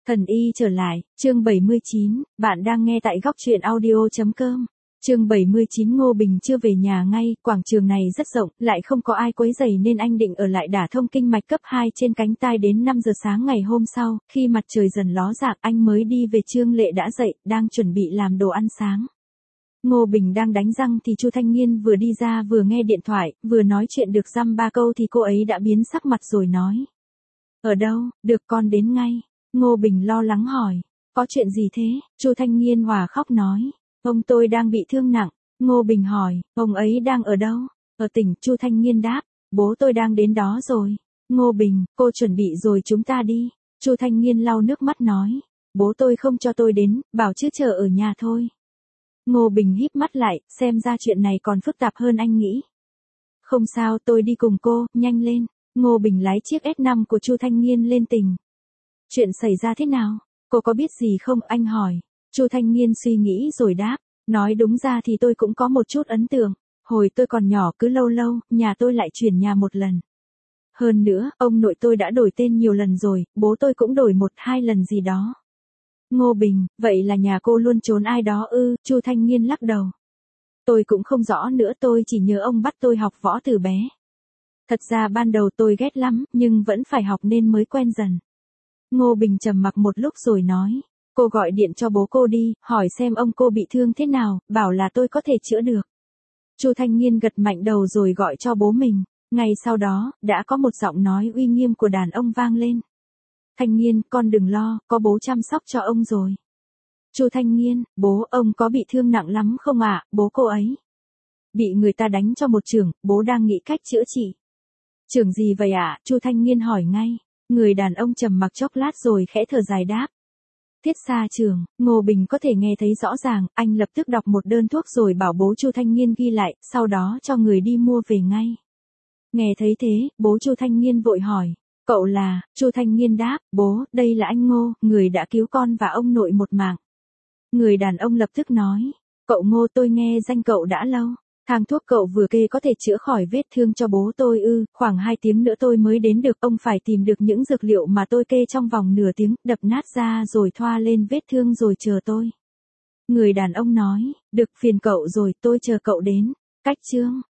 Thần y trở lại, chương 79, bạn đang nghe tại góc truyện audio.com. Chương 79 Ngô Bình chưa về nhà ngay, quảng trường này rất rộng, lại không có ai quấy rầy nên anh định ở lại đả thông kinh mạch cấp 2 trên cánh tay đến 5 giờ sáng ngày hôm sau, khi mặt trời dần ló dạng anh mới đi về. Trương Lệ đã dậy, đang chuẩn bị làm đồ ăn sáng. Ngô Bình đang đánh răng thì Chu Thanh Nghiên vừa đi ra vừa nghe điện thoại, vừa nói chuyện được dăm ba câu thì cô ấy đã biến sắc mặt rồi nói. Ở đâu, được con đến ngay. Ngô Bình lo lắng hỏi, có chuyện gì thế? Chu Thanh Nghiên òa khóc nói, ông tôi đang bị thương nặng. Ngô Bình hỏi, ông ấy đang ở đâu? Ở tỉnh. Chu Thanh Nghiên đáp, bố tôi đang đến đó rồi. Ngô Bình, cô chuẩn bị rồi chúng ta đi. Chu Thanh Nghiên lau nước mắt nói, bố tôi không cho tôi đến, bảo chứ chờ ở nhà thôi. Ngô Bình híp mắt lại, xem ra chuyện này còn phức tạp hơn anh nghĩ. Không sao, tôi đi cùng cô, nhanh lên. Ngô Bình lái chiếc S5 của Chu Thanh Nghiên lên tỉnh. Chuyện xảy ra thế nào? Cô có biết gì không? Anh hỏi. Chu Thanh Nghiên suy nghĩ rồi đáp. Nói đúng ra thì tôi cũng có một chút ấn tượng. Hồi tôi còn nhỏ cứ lâu lâu, nhà tôi lại chuyển nhà một lần. Hơn nữa, ông nội tôi đã đổi tên nhiều lần rồi, bố tôi cũng đổi 1-2 lần gì đó. Ngô Bình, vậy là nhà cô luôn trốn ai đó ư? Chu Thanh Nghiên lắc đầu. Tôi cũng không rõ nữa, tôi chỉ nhớ ông bắt tôi học võ từ bé. Thật ra ban đầu tôi ghét lắm, nhưng vẫn phải học nên mới quen dần. Ngô Bình trầm mặc một lúc rồi nói, cô gọi điện cho bố cô đi, hỏi xem ông cô bị thương thế nào, bảo là tôi có thể chữa được. Chu Thanh Nghiên gật mạnh đầu rồi gọi cho bố mình. Ngay sau đó, đã có một giọng nói uy nghiêm của đàn ông vang lên. Thanh Nghiên, con đừng lo, có bố chăm sóc cho ông rồi. Chu Thanh Nghiên, bố ông có bị thương nặng lắm không ạ? Bố cô ấy bị người ta đánh cho một chưởng, bố đang nghĩ cách chữa trị. Chưởng gì vậy ạ? Chu Thanh Nghiên hỏi ngay. Người đàn ông trầm mặc chốc lát rồi khẽ thở dài đáp. Thiết xa chưởng. Ngô Bình có thể nghe thấy rõ ràng, anh lập tức đọc một đơn thuốc rồi bảo bố Chu Thanh Nghiên ghi lại, sau đó cho người đi mua về ngay. Nghe thấy thế, bố Chu Thanh Nghiên vội hỏi, cậu là? Chu Thanh Nghiên đáp, bố, đây là anh Ngô, người đã cứu con và ông nội một mạng. Người đàn ông lập tức nói, cậu Ngô, tôi nghe danh cậu đã lâu. Thang thuốc cậu vừa kê có thể chữa khỏi vết thương cho bố tôi ư? Khoảng 2 tiếng nữa tôi mới đến được, ông phải tìm được những dược liệu mà tôi kê trong vòng nửa tiếng, đập nát ra rồi thoa lên vết thương rồi chờ tôi. Người đàn ông nói, được, phiền cậu rồi, tôi chờ cậu đến. Cách chương